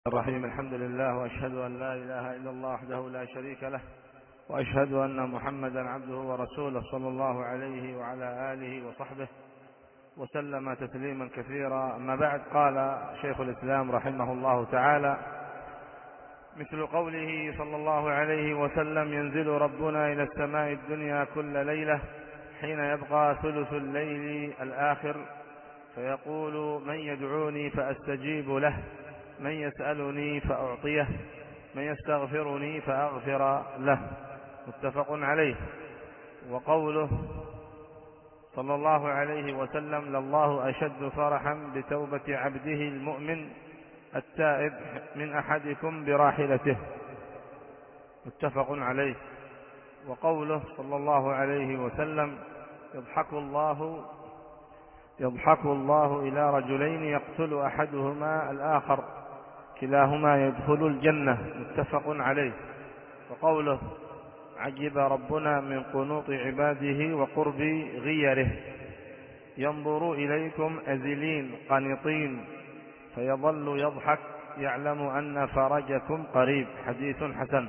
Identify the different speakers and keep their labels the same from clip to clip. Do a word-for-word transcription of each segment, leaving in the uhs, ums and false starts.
Speaker 1: الرحيم. الحمد لله، وأشهد أن لا إله إلا الله وحده لا شريك له، وأشهد أن محمدا عبده ورسوله صلى الله عليه وعلى آله وصحبه وسلم تسليما كثيرا. أما بعد، قال شيخ الإسلام رحمه الله تعالى: مثل قوله صلى الله عليه وسلم: ينزل ربنا إلى السماء الدنيا كل ليلة حين يبقى ثلث الليل الآخر فيقول: من يدعوني فأستجيب له، من يسألني فأعطيه، من يستغفرني فأغفر له. متفق عليه. وقوله صلى الله عليه وسلم: لله أشد فرحا بتوبة عبده المؤمن التائب من أحدكم براحلته. متفق عليه. وقوله صلى الله عليه وسلم: يضحك الله يضحك الله إلى رجلين يقتل أحدهما الآخر كلاهما يدخل الجنة. متفق عليه. وقوله: عجب ربنا من قنوط عباده وقرب غيره، ينظر إليكم أزلين قنطين فيظل يضحك يعلم أن فرجكم قريب. حديث حسن.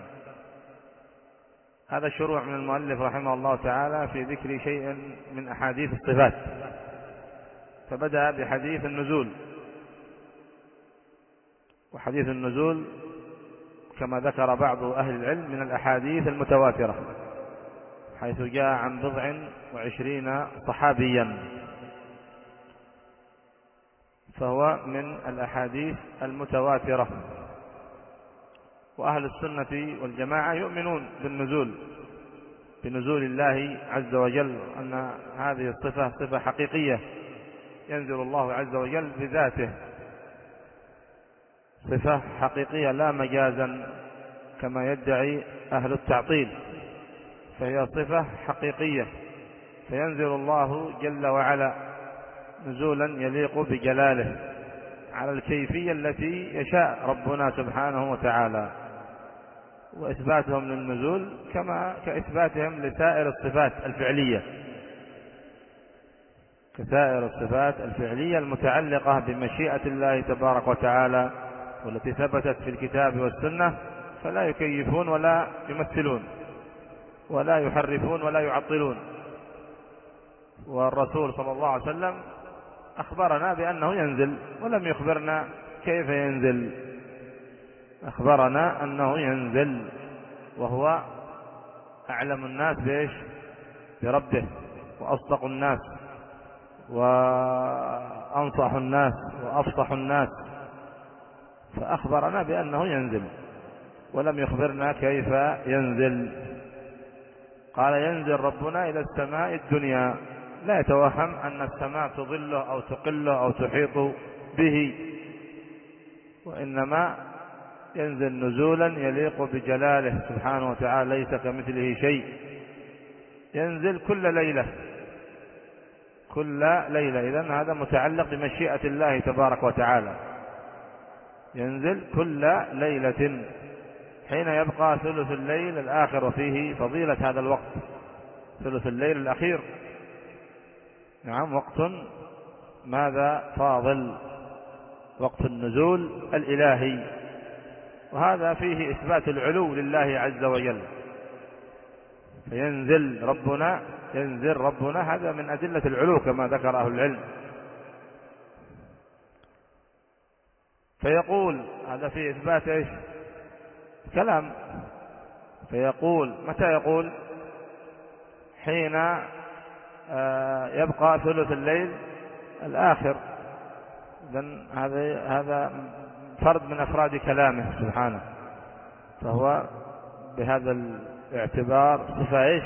Speaker 1: هذا الشروع من المؤلف رحمه الله تعالى في ذكر شيء من أحاديث الصفات، فبدأ بحديث النزول. وحديث النزول كما ذكر بعض أهل العلم من الأحاديث المتواترة، حيث جاء عن بضع وعشرين صحابيا، فهو من الأحاديث المتواترة. وأهل السنة والجماعة يؤمنون بالنزول، بنزول الله عز وجل، أن هذه الصفة صفة حقيقية، ينزل الله عز وجل بذاته، صفة حقيقية لا مجازا كما يدعي أهل التعطيل، فهي صفة حقيقية. فينزل الله جل وعلا نزولا يليق بجلاله على الكيفية التي يشاء ربنا سبحانه وتعالى. وإثباتهم للنزول كما كإثباتهم لسائر الصفات الفعلية، كسائر الصفات الفعلية المتعلقة بمشيئة الله تبارك وتعالى، والتي ثبتت في الكتاب والسنة، فلا يكيفون ولا يمثلون ولا يحرفون ولا يعطلون. والرسول صلى الله عليه وسلم أخبرنا بأنه ينزل، ولم يخبرنا كيف ينزل، أخبرنا أنه ينزل، وهو أعلم الناس بإيش؟ بربه، وأصدق الناس، وأنصح الناس، وأفصح الناس، فأخبرنا بأنه ينزل، ولم يخبرنا كيف ينزل. قال: ينزل ربنا إلى السماء الدنيا. لا يتوهم أن السماء تظله أو تقله أو تحيط به، وإنما ينزل نزولا يليق بجلاله سبحانه وتعالى، ليس كمثله شيء. ينزل كل ليلة، كل ليلة، إذن هذا متعلق بمشيئة الله تبارك وتعالى. ينزل كل ليلة حين يبقى ثلث الليل الآخر، وفيه فضيلة هذا الوقت، ثلث الليل الأخير. نعم، وقت ماذا فاضل، وقت النزول الإلهي، وهذا فيه إثبات العلو لله عز وجل. فينزل ربنا ينزل ربنا هذا من أدلة العلو كما ذكر أهل العلم. فيقول، هذا فيه إثبات إيش؟ كلام. فيقول، متى يقول؟ حين يبقى ثلث الليل الآخر. إذن هذا هذا فرد من أفراد كلامه سبحانه، فهو بهذا الاعتبار صفة إيش؟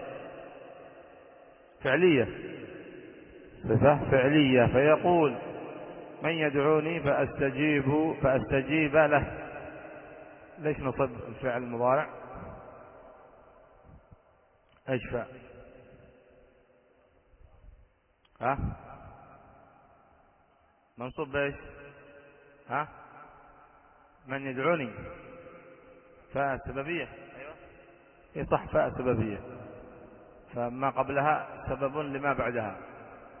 Speaker 1: فعلية، صفة فعلية. فيقول: من يدعوني فأستجيب فأستجيب له. ليش نصب الفعل المضارع؟ ايش فعل؟ ها منصوب بايش؟ ها من يدعوني، فاء سببية. ايوه، اي صح، فاء سببية، فما قبلها سبب لما بعدها،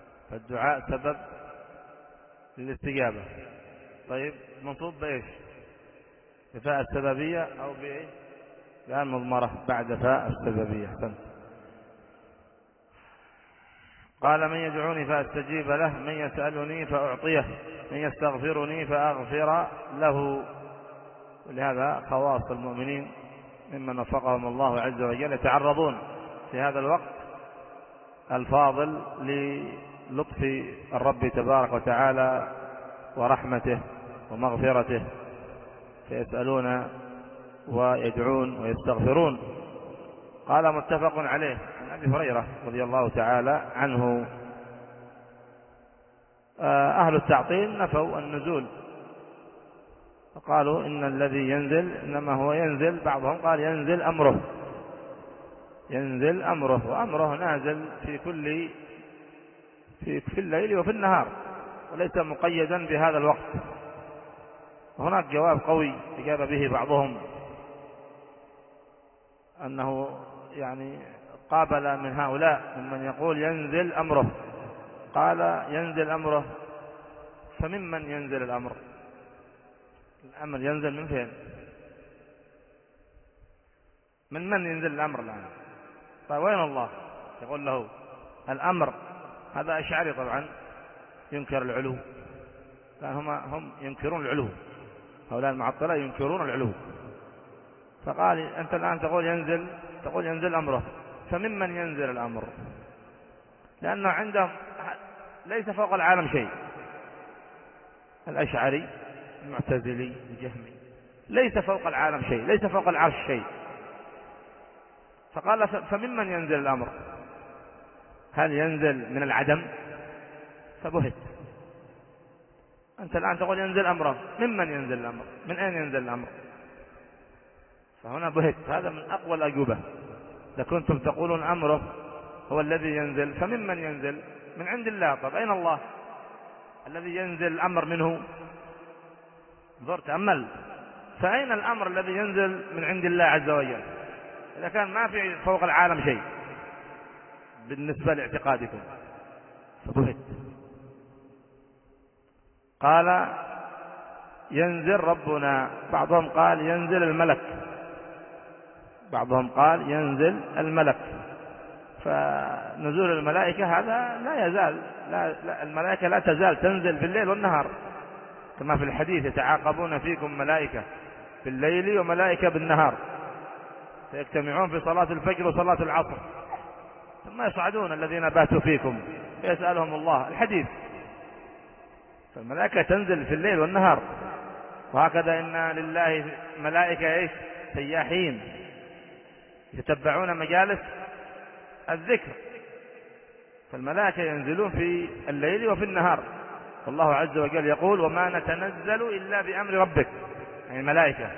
Speaker 1: فالدعاء سبب للاستجابة. طيب، منصوب بايش؟ بفاء السببية أو بفاء المضمرة بعد فاء السببية. فهمت. قال من يدعوني فأستجيب له، من يسألني فأعطيه، من يستغفرني فأغفر له. ولهذا خواص المؤمنين ممن وفقهم الله عز وجل يتعرضون في هذا الوقت الفاضل للطف الرب تبارك وتعالى ورحمته ومغفرته، فيسألون ويدعون ويستغفرون. قال متفق عليه عن أبي هريرة رضي الله تعالى عنه. أهل التعطيل نفوا النزول فقالوا إن الذي ينزل إنما هو ينزل، بعضهم قال ينزل أمره، ينزل أمره، وأمره نازل في كل في, في الليل وفي النهار وليس مقيدا بهذا الوقت. وهناك جواب قوي أجاب به بعضهم أنه يعني قابل من هؤلاء ممن يقول ينزل أمره، قال ينزل أمره، فممن ينزل الأمر؟ الأمر ينزل من فين؟ من من ينزل الأمر الآن؟ طيب وين الله؟ يقول له الأمر. هذا أشعري طبعا ينكر العلو، لأن هم هم ينكرون العلو، هؤلاء المعطلة ينكرون العلو. فقال أنت الآن تقول ينزل، تقول ينزل أمره، فممن ينزل الأمر؟ لأنه عندهم ليس فوق العالم شيء. الأشعري المعتزلي الجهمي ليس فوق العالم شيء، ليس فوق العرش شيء. فقال فممن ينزل الأمر؟ هل ينزل من العدم؟ فبهت. أنت الآن تقول ينزل أمره، ممن ينزل الأمر؟ من أين ينزل الأمر؟ فهنا بهت. هذا من أقوى الأجوبة. إذا كنتم تقولون أمره هو الذي ينزل، فممن ينزل؟ من عند الله. طب أين الله الذي ينزل الأمر منه؟ انظر تأمل، فأين الأمر الذي ينزل من عند الله عز وجل إذا كان ما في فوق العالم شيء بالنسبة لاعتقادكم؟ فبهت. قال ينزل ربنا، بعضهم قال ينزل الملك، بعضهم قال ينزل الملك. فنزول الملائكة هذا لا يزال، لا, لا الملائكة لا تزال تنزل في الليل والنهار، كما في الحديث يتعاقبون فيكم ملائكة في الليل وملائكة بالنهار، فيجتمعون في صلاة الفجر وصلاة العصر، ثم يصعدون الذين باتوا فيكم فيسألهم الله. الحديث. فالملائكة تنزل في الليل والنهار. وهكذا إن لله ملائكة إيش؟ سياحين يتبعون مجالس الذكر. فالملائكة ينزلون في الليل وفي النهار. فالله عز وجل يقول وما نتنزل إلا بأمر ربك، يعني الملائكة،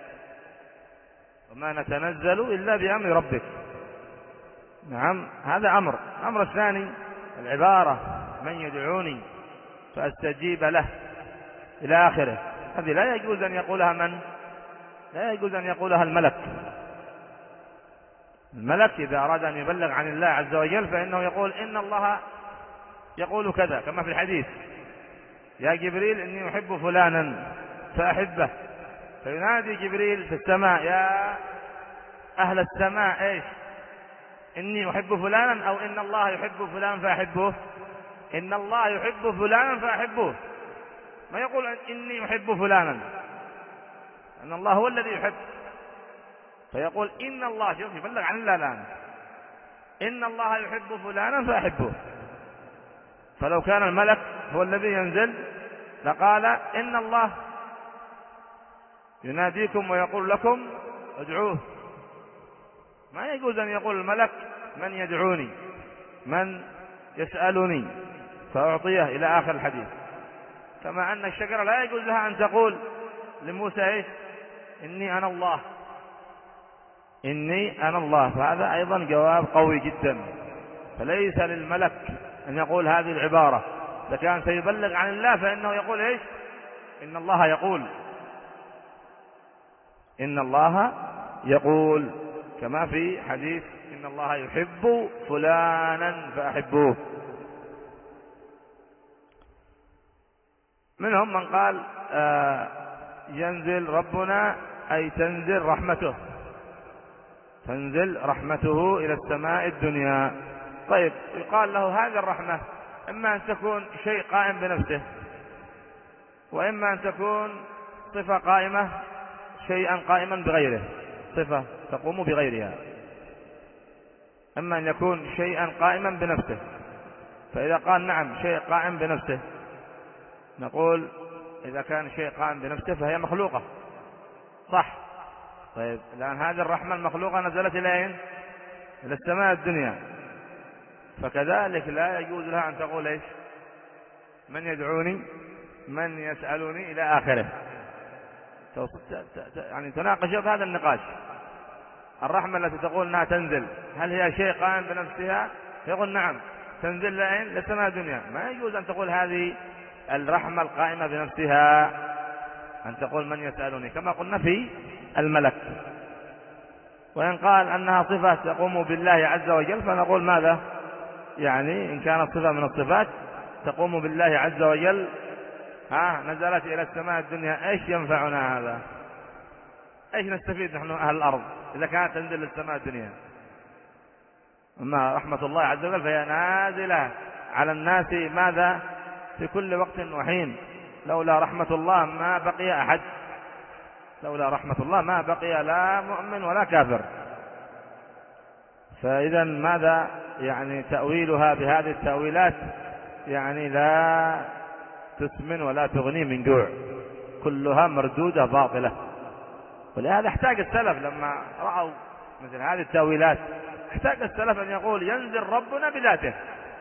Speaker 1: وما نتنزل إلا بأمر ربك. نعم، هذا أمر. الأمر الثاني العبارة من يدعوني فأستجيب له إلى آخره. هذه لا يجوز أن يقولها من؟ لا يجوز أن يقولها الملك. الملك إذا أراد أن يبلغ عن الله عز وجل فإنه يقول إن الله يقول كذا، كما في الحديث يا جبريل إني أحب فلانا فأحبه، فينادي جبريل في السماء يا أهل السماء إيش؟ إني أحب فلانا، أو إن الله يحب فلانا فأحبه. إن الله يحب فلانا فأحبه، ما يقول إني أحب فلانا، أن الله هو الذي يحب. فيقول إن الله، شوف يبلغ عن الله الآن، إن الله يحب فلانا فأحبه. فلو كان الملك هو الذي ينزل لقال إن الله يناديكم ويقول لكم ادعوه. ما يجوز أن يقول الملك من يدعوني، من يسألني فأعطيه إلى آخر الحديث. كما أن الشجرة لا يجوز لها أن تقول لموسى إيش؟ إني أنا الله، إني أنا الله. فهذا أيضا جواب قوي جدا. فليس للملك أن يقول هذه العبارة. إذا كان سيبلغ عن الله فإنه يقول إيش؟ إن الله يقول، إن الله يقول، كما في حديث إن الله يحب فلانا فأحبوه. منهم من قال آه ينزل ربنا أي تنزل رحمته، تنزل رحمته إلى السماء الدنيا. طيب يقال له هذه الرحمة إما أن تكون شيء قائم بنفسه، وإما أن تكون صفة قائمة شيئا قائما بغيره، صفة تقوم بغيرها. إما أن يكون شيئا قائما بنفسه، فإذا قال نعم شيء قائم بنفسه نقول إذا كان شيء قائم بنفسه فهي مخلوقة، صح؟ طيب لأن هذه الرحمة المخلوقة نزلت إلى أين؟ إلى السماء الدنيا، فكذلك لا يجوز لها أن تقول إيش؟ من يدعوني من يسألني إلى آخره، يعني تناقش في هذا النقاش. الرحمة التي تقول أنها تنزل هل هي شيء قائم بنفسها؟ يقول نعم تنزل لأين؟ للسماء الدنيا. ما يجوز أن تقول هذه الرحمة القائمة بنفسها، أن تقول من يسألني كما قلنا في الملك. وإن قال أنها صفة تقوم بالله عز وجل فنقول ماذا؟ يعني إن كانت صفة من الصفات تقوم بالله عز وجل ها نزلت إلى السماء الدنيا، إيش ينفعنا هذا؟ إيش نستفيد نحن أهل الأرض إذا كانت تنزل للسماء الدنيا؟ أما رحمة الله عز وجل فهي نازلة على الناس ماذا؟ في كل وقت وحين. لولا رحمة الله ما بقي أحد، لولا رحمة الله ما بقي لا مؤمن ولا كافر. فإذا ماذا يعني تأويلها بهذه التأويلات يعني لا تسمن ولا تغني من جوع، كلها مردودة باطلة. ولهذا احتاج السلف لما رأوا مثل هذه التأويلات، احتاج السلف أن يقول ينزل ربنا بذاته.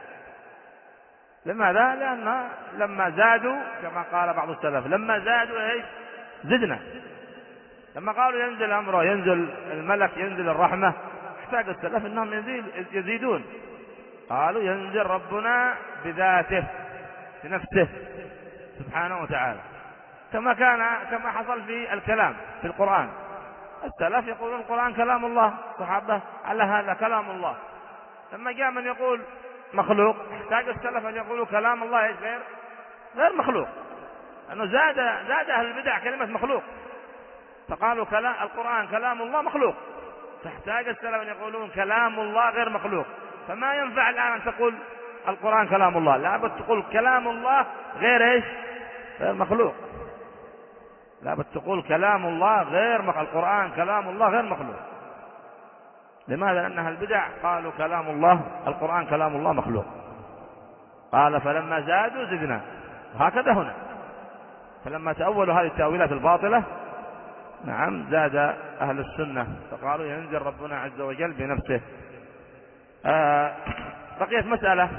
Speaker 1: لماذا؟ لأن لما زادوا كما قال بعض السلف لما زادوا ايش؟ زدنا. لما قالوا ينزل أمره ينزل الملك ينزل الرحمة احتاج السلف أنهم يزيدون، قالوا ينزل ربنا بذاته بنفسه سبحانه وتعالى، كما كان كما حصل في الكلام في القرآن. السلف يقولون القرآن كلام الله، صحابة على هذا كلام الله. لما جاء من يقول مخلوق احتاج السلف أن يقولوا كلام الله غير غير مخلوق، لأنه زاد زاد أهل البدع كلمة مخلوق، فقالوا كلام القرآن كلام الله مخلوق، فاحتاج السلف أن يقولون كلام الله غير مخلوق. فما ينفع الآن أن تقول القرآن كلام الله، لابد تقول كلام الله غير ايش؟ غير مخلوق. لابد تقول كلام الله غير مخلوق، القرآن كلام الله غير مخلوق. لماذا؟ لأن أهل البدع قالوا كلام الله القرآن كلام الله مخلوق. قال فلما زادوا زدنا، وهكذا هنا. فلما تأولوا هذه التأويلات الباطلة نعم زاد أهل السنة فقالوا ينزل ربنا عز وجل بنفسه. آه بقيت مسألة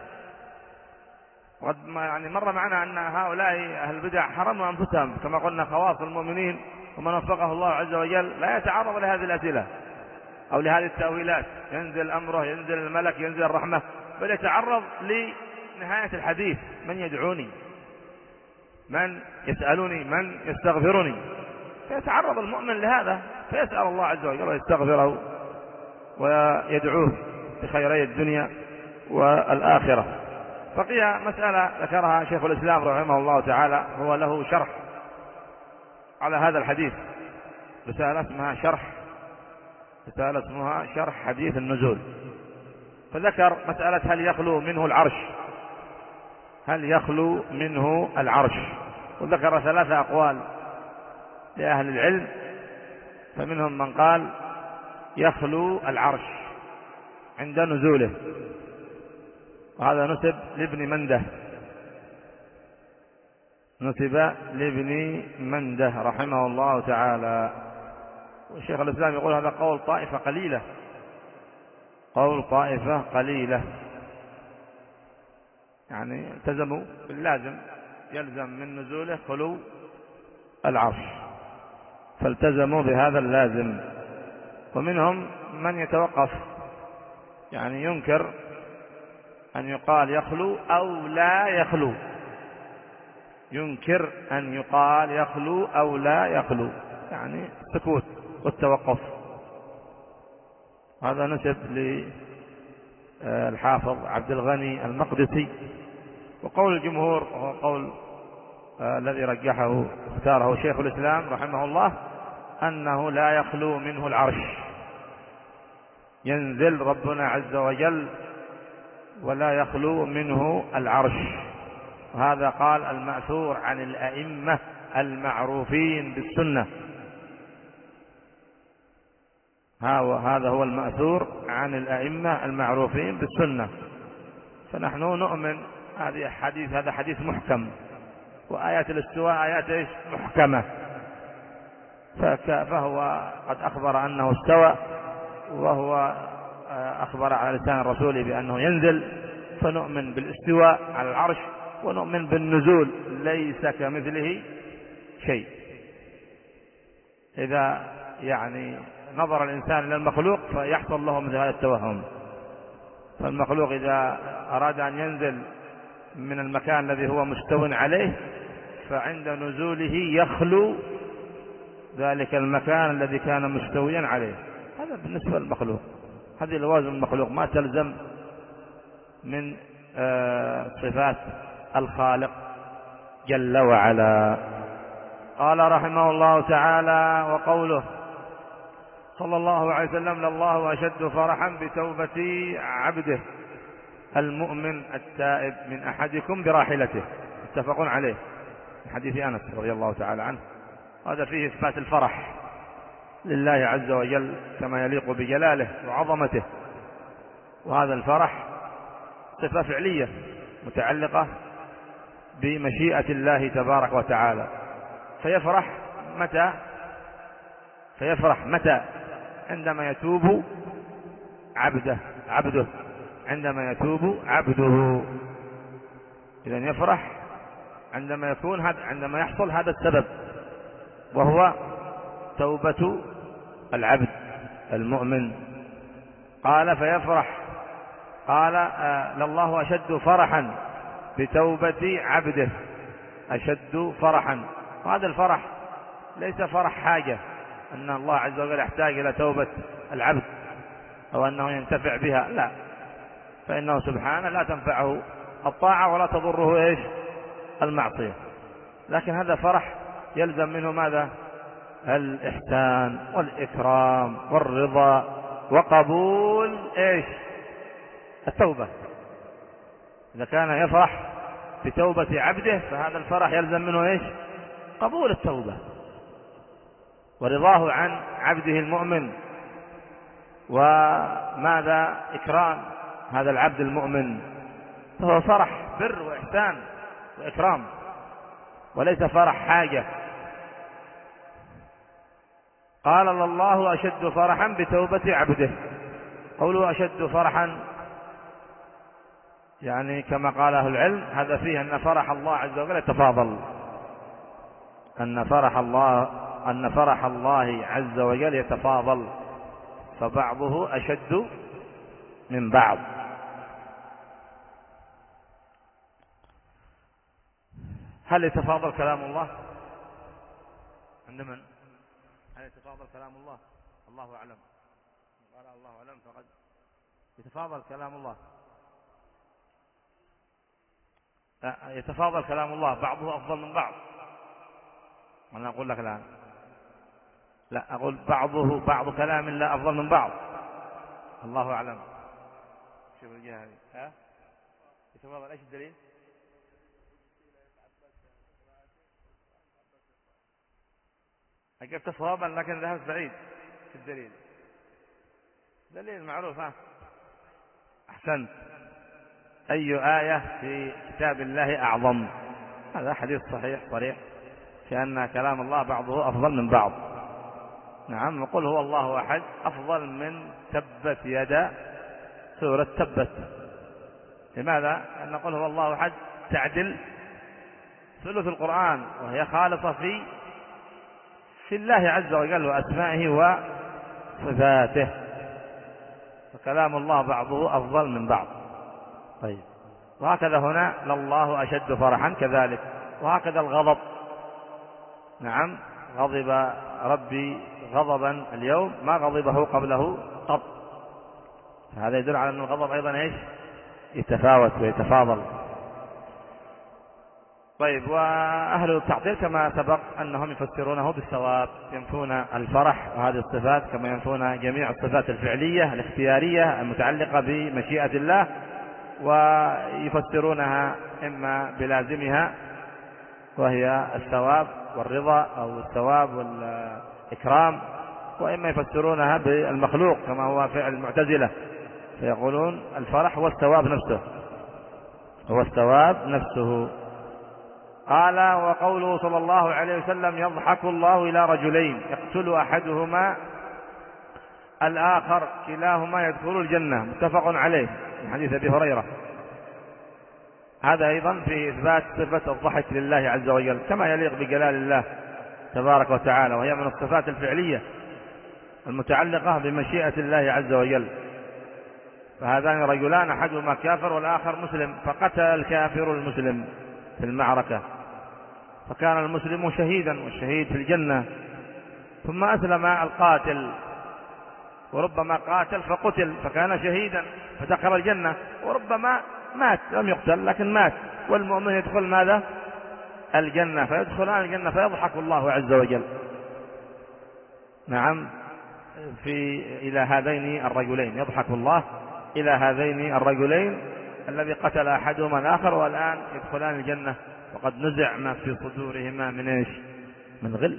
Speaker 1: قد يعني مر معنا أن هؤلاء أهل البدع حرموا أنفسهم كما قلنا خواص المؤمنين، ومن وفقه الله عز وجل لا يتعرض لهذه الأسئلة أو لهذه التأويلات، ينزل أمره ينزل الملك ينزل الرحمة، بل يتعرض لنهاية الحديث من يدعوني من يسألني من يستغفرني، فيتعرض المؤمن لهذا فيسأل الله عز وجل ويستغفره ويدعوه بخيري الدنيا والآخرة. بقي مسألة ذكرها شيخ الإسلام رحمه الله تعالى، هو له شرح على هذا الحديث، رسالة اسمها شرح رسالة اسمها شرح حديث النزول. فذكر مسألة هل يخلو منه العرش هل يخلو منه العرش وذكر ثلاثة أقوال لأهل العلم، فمنهم من قال يخلو العرش عند نزوله، وهذا نسب لابن منده نسب لابن منده رحمه الله تعالى. والشيخ الإسلام يقول هذا قول طائفة قليلة قول طائفة قليلة يعني التزموا باللازم، يلزم من نزوله خلو العرش، فالتزموا بهذا اللازم. ومنهم من يتوقف يعني ينكر أن يقال يخلو أو لا يخلو، ينكر أن يقال يخلو أو لا يخلو، يعني السكوت والتوقف. هذا نسب للحافظ عبد الغني المقدسي. وقول الجمهور وهو قول آه الذي رجحه اختاره شيخ الإسلام رحمه الله أنه لا يخلو منه العرش، ينزل ربنا عز وجل ولا يخلو منه العرش. وهذا قال المأثور عن الأئمة المعروفين بالسنة، هذا هو المأثور عن الأئمة المعروفين بالسنة. فنحن نؤمن هذه حديث هذا حديث محكم، وآيات الاستواء آيات إيش محكمة، فهو قد أخبر أنه استوى، وهو أخبر على لسان الرسول بأنه ينزل، فنؤمن بالاستواء على العرش ونؤمن بالنزول ليس كمثله شيء. إذا يعني نظر الإنسان إلى المخلوق فيحصل له مثل هذا التوهم. فالمخلوق إذا أراد أن ينزل من المكان الذي هو مستو عليه فعند نزوله يخلو ذلك المكان الذي كان مستويا عليه. هذا بالنسبة للمخلوق، هذه لوازم المخلوق ما تلزم من صفات الخالق جل وعلا. قال رحمه الله تعالى: وقوله صلى الله عليه وسلم: لله أشد فرحا بتوبة عبده المؤمن التائب من أحدكم براحلته. متفق عليه من حديث أنس رضي الله تعالى عنه. هذا فيه إثبات الفرح لله عز وجل كما يليق بجلاله وعظمته، وهذا الفرح صفة فعلية متعلقة بمشيئة الله تبارك وتعالى. فيفرح متى فيفرح متى عندما يتوب عبده عبده عندما يتوب عبده. إذا يفرح عندما يكون هذا عندما يحصل هذا السبب، وهو توبة العبد المؤمن. قال: فيفرح قال آه لله أشد فرحا بتوبة عبده، أشد فرحا. وهذا الفرح ليس فرح حاجة أن الله عز وجل يحتاج إلى توبة العبد أو أنه ينتفع بها، لا، فإنه سبحانه لا تنفعه الطاعة ولا تضره إيش المعصية. لكن هذا فرح يلزم منه ماذا؟ الإحسان والإكرام والرضا وقبول إيش التوبة. إذا كان يفرح بتوبة عبده فهذا الفرح يلزم منه إيش قبول التوبة ورضاه عن عبده المؤمن، وماذا إكرام هذا العبد المؤمن. فهو فرح بر وإحسان وإكرام وليس فرح حاجة. قال: الله أشد فرحا بتوبة عبده. قوله أشد فرحا يعني كما قال أهل العلم هذا فيه أن فرح الله عز وجل يتفاضل، أن فرح الله أن فرح الله عز وجل يتفاضل، فبعضه أشد من بعض. هل يتفاضل كلام الله عند من؟ هل يتفاضل كلام الله؟ الله أعلم. قال الله أعلم فقد يتفاضل كلام الله. لا، يتفاضل كلام الله، بعضه أفضل من بعض. أنا أقول لك الآن لا، أقول بعضه بعض كلام الله أفضل من بعض. الله أعلم. شوف الجهة هذه. ها؟ يتفاضل. إيش الدليل؟ أجبت صوابا لكن ذهبت بعيد في الدليل. دليل معروف. ها؟ أحسنت. أي آية في كتاب الله أعظم؟ هذا حديث صحيح صريح في أن كلام الله بعضه أفضل من بعض. نعم، وقل هو الله أحد أفضل من تبت يدا سورة تبت. لماذا؟ أن نقول هو الله أحد تعدل ثلث القرآن، وهي خالصة في في الله عز وجل وأسمائه وصفاته، فكلام الله بعضه أفضل من بعض. طيب، وهكذا هنا لله أشد فرحا كذلك. وهكذا الغضب. نعم، غضب ربي غضبا اليوم ما غضبه قبله قط. هذا يدل على أن الغضب أيضا إيش يتفاوت ويتفاضل. طيب، وأهل التعطيل كما سبق أنهم يفسرونه بالثواب، ينفون الفرح وهذه الصفات كما ينفون جميع الصفات الفعلية الاختيارية المتعلقة بمشيئة الله، ويفسرونها إما بلازمها وهي الثواب والرضا أو الثواب والإكرام، وإما يفسرونها بالمخلوق كما هو فعل المعتزلة، فيقولون الفرح هو الثواب نفسه، هو الثواب نفسه. قال: وقوله صلى الله عليه وسلم: يضحك الله إلى رجلين يقتل أحدهما الآخر كلاهما يدخل الجنة، متفق عليه، من حديث أبي هريرة. هذا أيضا في إثبات صفة الضحك لله عز وجل كما يليق بجلال الله تبارك وتعالى، وهي من الصفات الفعلية المتعلقة بمشيئة الله عز وجل. فهذان رجلان أحدهما كافر والآخر مسلم، فقتل الكافر المسلم في المعركة، فكان المسلم شهيدا والشهيد في الجنة، ثم أسلم القاتل وربما قاتل فقتل فكان شهيدا فدخل الجنة، وربما مات لم يقتل لكن مات، والمؤمن يدخل ماذا؟ الجنة، فيدخلان الجنة فيضحك الله عز وجل نعم في إلى هذين الرجلين، يضحك الله إلى هذين الرجلين الذي قتل أحدهما الآخر والآن يدخلان الجنة وقد نزع ما في صدورهما من إيش؟ من غل.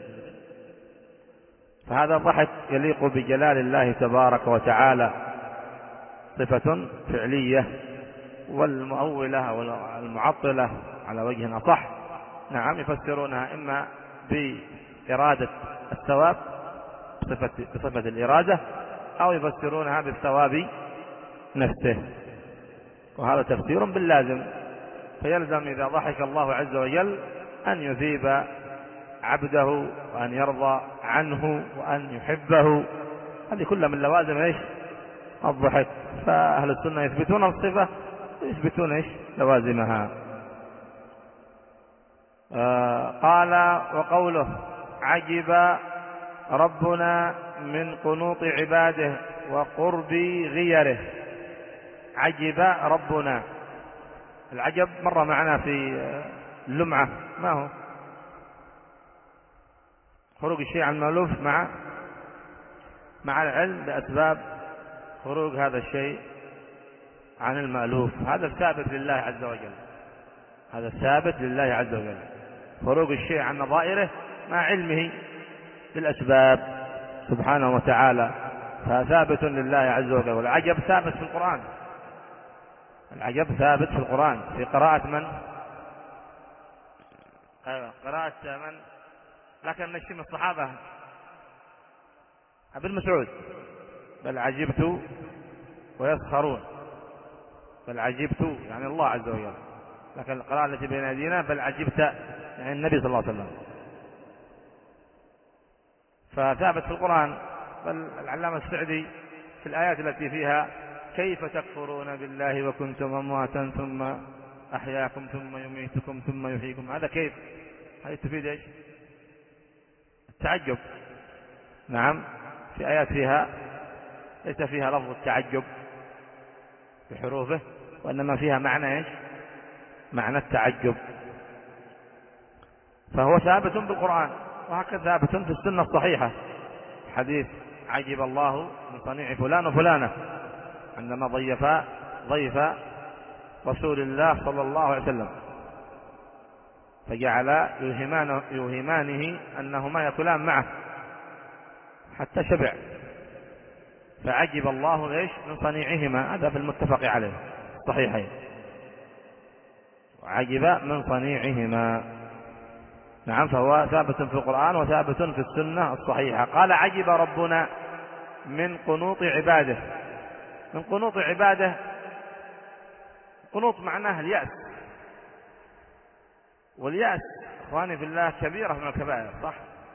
Speaker 1: فهذا الضحك يليق بجلال الله تبارك وتعالى، صفة فعلية. والمؤولة أو المعطلة على وجه أصح نعم يفسرونها إما بإرادة الثواب بصفة, بصفة الإرادة، أو يفسرونها بالثواب نفسه، وهذا تفسير باللازم. فيلزم إذا ضحك الله عز وجل أن يثيب عبده وأن يرضى عنه وأن يحبه، هذه كلها من لوازم إيش؟ الضحك. فأهل السنة يثبتون الصفة ويثبتون إيش؟ لوازمها. آه قال: وقوله: عجب ربنا من قنوط عباده وقرب غيره. عجب ربنا، العجب مر معنا في اللمعة، ما هو؟ خروج الشيء عن المألوف مع مع العلم بأسباب خروج هذا الشيء عن المألوف، هذا الثابت لله عز وجل، هذا الثابت لله عز وجل، خروج الشيء عن نظائره مع علمه بالأسباب سبحانه وتعالى، فثابت لله عز وجل. والعجب ثابت في القرآن، العجب ثابت في القرآن في قراءة من؟ أيوة قراءة من؟ لكن نشتم الصحابة ابن مسعود: بل عجبت ويسخرون، بل عجبت يعني الله عز وجل، لكن القراءة التي بين أيدينا بل عجبت يعني النبي صلى الله عليه وسلم، فثابت في القرآن. بل العلامة السعدي في الآيات التي فيها: كيف تكفرون بالله وكنتم أمواتا ثم أحياكم ثم يميتكم ثم يحييكم، هذا كيف؟ هذه تفيد إيش؟ التعجب. نعم في آيات فيها ليس فيها لفظ التعجب بحروفه، وإنما فيها معنى إيش؟ معنى التعجب. فهو ثابت بالقرآن، وهكذا ثابت في السنة الصحيحة، حديث: عجب الله من صنيع فلان وفلانة، عندما ضيفا ضيف رسول الله صلى الله عليه وسلم فجعل يوهمان يوهمانه أنهما يأكلان معه حتى شبع، فعجب الله إيش؟ من صنيعهما، هذا في المتفق عليه الصحيحين، وعجب من صنيعهما. نعم فهو ثابت في القرآن وثابت في السنة الصحيحة. قال: عجب ربنا من قنوط عباده. من قنوط عباده، قنوط معناه اليأس، واليأس اخواني في الله كبيرة من الكبائر، صح؟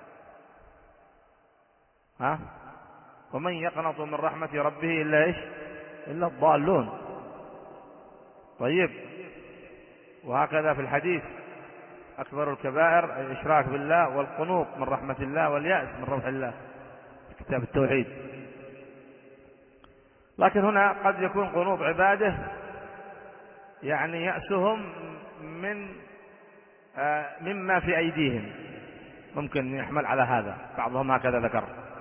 Speaker 1: ها؟ ومن يقنط من رحمة ربه إلا إيش؟ إلا الضالون. طيب، وهكذا في الحديث: أكبر الكبائر الإشراك بالله والقنوط من رحمة الله واليأس من روح الله، في كتاب التوحيد. لكن هنا قد يكون قنوط عباده يعني يأسهم من مما في أيديهم، ممكن يحمل على هذا، بعضهم هكذا ذكر.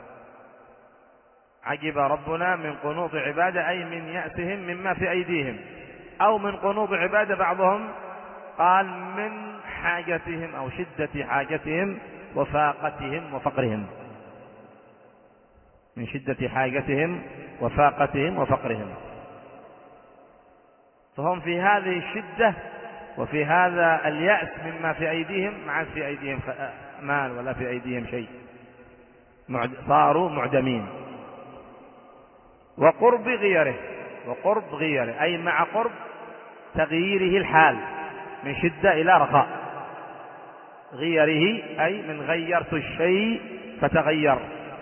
Speaker 1: عجب ربنا من قنوط عباده أي من يأسهم مما في أيديهم، أو من قنوط عباده بعضهم قال من حاجتهم أو شدة حاجتهم وفاقتهم وفقرهم، من شدة حاجتهم وفاقتهم وفقرهم. فهم في هذه الشدة وفي هذا اليأس مما في أيديهم، ما عاد في أيديهم مال ولا في أيديهم شيء، صاروا معدمين. وقرب غيره، وقرب غيره أي مع قرب تغييره الحال من شدة إلى رخاء. غيره أي من غيرت الشيء فتغير،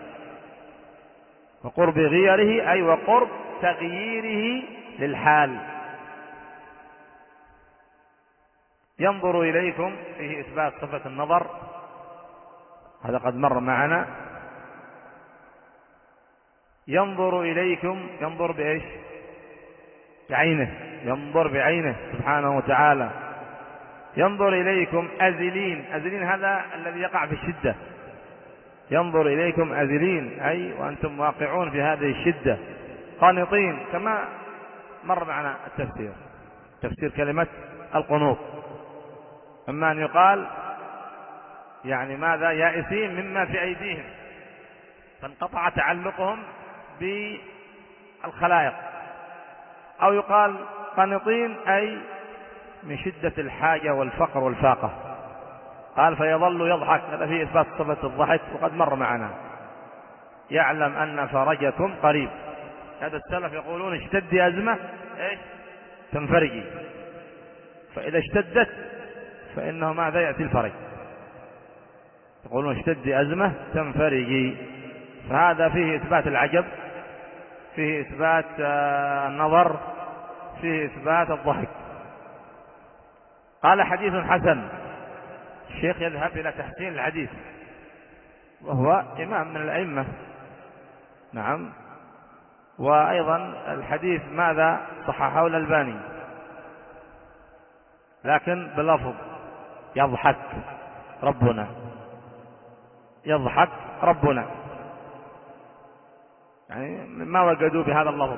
Speaker 1: وقرب غيره أي وقرب تغييره للحال. ينظر إليكم فيه إثبات صفة النظر، هذا قد مر معنا. ينظر إليكم، ينظر بإيش؟ بعينه، ينظر بعينه سبحانه وتعالى. ينظر إليكم أزلين، أزلين هذا الذي يقع في الشدة. ينظر إليكم أزلين أي وأنتم واقعون في هذه الشدة، قانطين، كما مر معنا التفسير، تفسير كلمة القنوط. أما أن يقال يعني ماذا؟ يائسين مما في أيديهم، فانقطع تعلقهم بالخلائق. أو يقال قانطين أي من شدة الحاجة والفقر والفاقة. قال فيظل يضحك، هذا فيه إثبات صفة الضحك وقد مر معنا. يعلم أن فرجكم قريب، هذا السلف يقولون اشتدي أزمة إيش؟ تنفرجي، فإذا اشتدت فإنه ماذا؟ يأتي الفرج. يقولون اشتدي أزمة تنفرجي، فهذا فيه إثبات العجب، فيه إثبات النظر، فيه إثبات الضحك. قال حديث حسن، الشيخ يذهب إلى تحسين الحديث وهو إمام من الأئمة، نعم. وأيضا الحديث ماذا؟ صححه الألباني، لكن بلفظ يضحك ربنا، يضحك ربنا، يعني ما وجدوا بهذا اللفظ.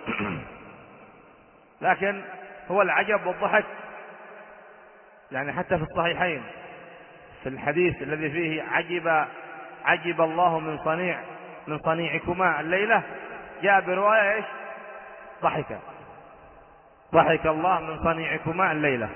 Speaker 1: لكن هو العجب والضحك يعني حتى في الصحيحين في الحديث الذي فيه عجب عجب الله من صنيع من صنيعكما الليلة، جاء برواية ايش؟ ضحك ضحك الله من صنيعكما الليلة.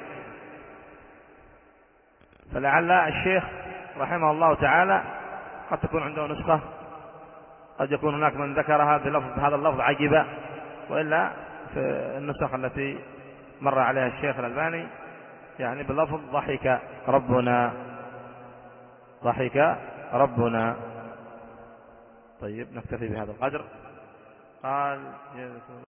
Speaker 1: فلعل الشيخ رحمه الله تعالى قد تكون عنده نسخة، قد يكون هناك من ذكرها بلفظ هذا اللفظ عجب، وإلا في النسخ التي مر عليها الشيخ الألباني يعني بلفظ ضحك ربنا، ضحك ربنا. طيب نكتفي بهذا القدر. قال